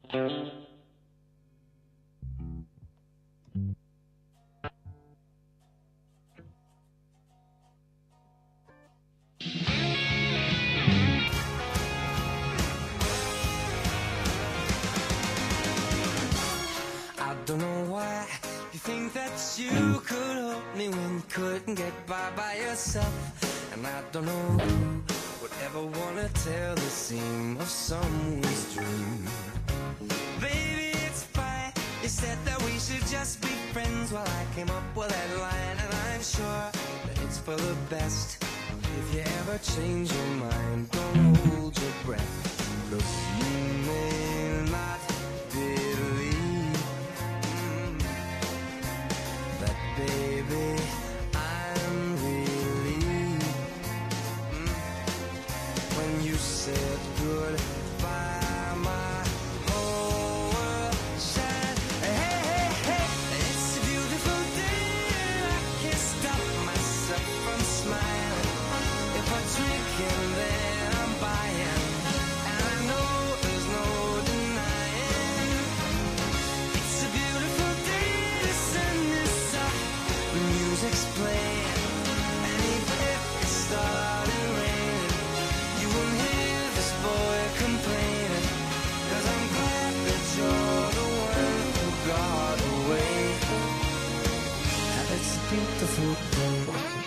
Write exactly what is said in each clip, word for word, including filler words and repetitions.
I don't know why you think that you could help me when you couldn't get by by yourself. And I don't know who would ever wanna tell the seam of someone's dream. Baby, it's fine. You said that we should just be friends. Well, I came up with that line, and I'm sure that it's for the best. If you ever change your mind, don't hold your breath. Look, you may not believe mm, that, baby, I'm relieved mm, when you said goodbye. My whole world shined. Hey, hey, hey, it's a beautiful day. I can't stop myself from smiling. If I drink and then I'm buying, and I know there's no denying. It's a beautiful day, the sun is up, the music's playing, and even if it started raining, you won't hear this boy complaining. 'Cause I'm glad that you're the one who got away. It's a beautiful day.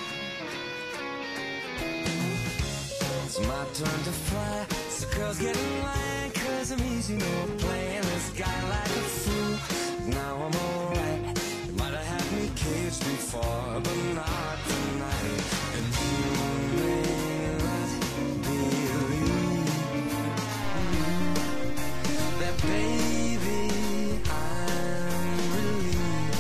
It's my turn to fly, so girls get in line, 'cause I'm easy, no playing this guy like a fool. Now I'm alright. You might have had me caged before, but not tonight. And you may not believe that, baby, I'm relieved.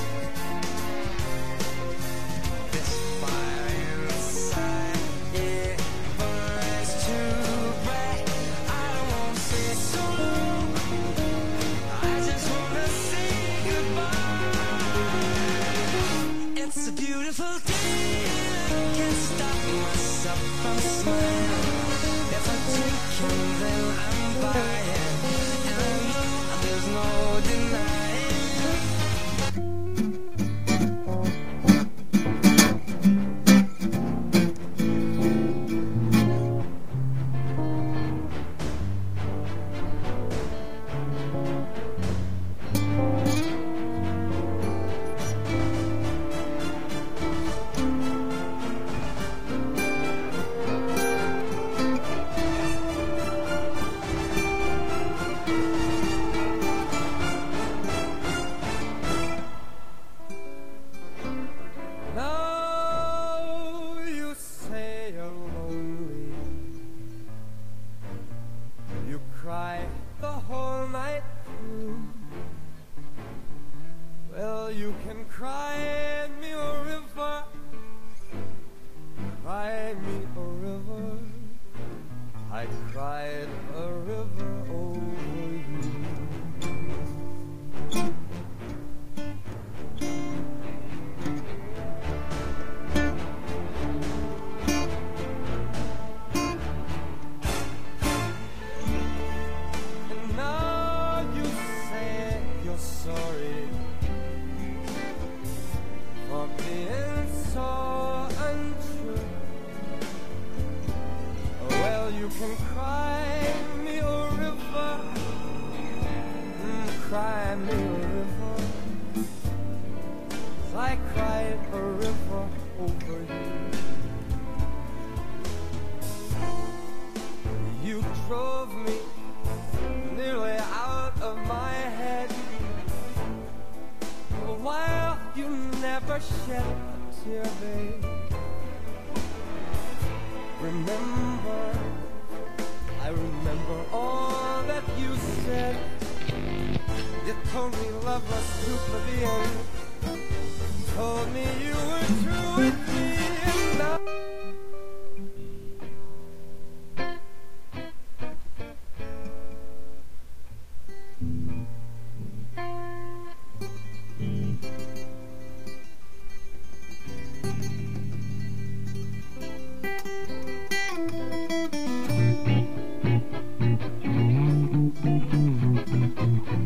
This fire inside, it burns too bright. I don't wanna say so long, I just wanna say goodbye. It's a beautiful day, I can't stop myself from smiling. If I drink and then I'm buying, and I know there's no denying. Now you say you're lonely, you cry the whole night through. Well, you can cry me a river, cry me a river. I cried a river over you. And now you say you're sorry for being so untrue. Well, you can cry me a river, mm, cry me a river. 'Cause I cried a river over you. You drove me nearly out of my head. While you never shed a tear, babe. Remember, I remember all that you said. You told me love was too plebeian, told me you were true with me, and now Thank you.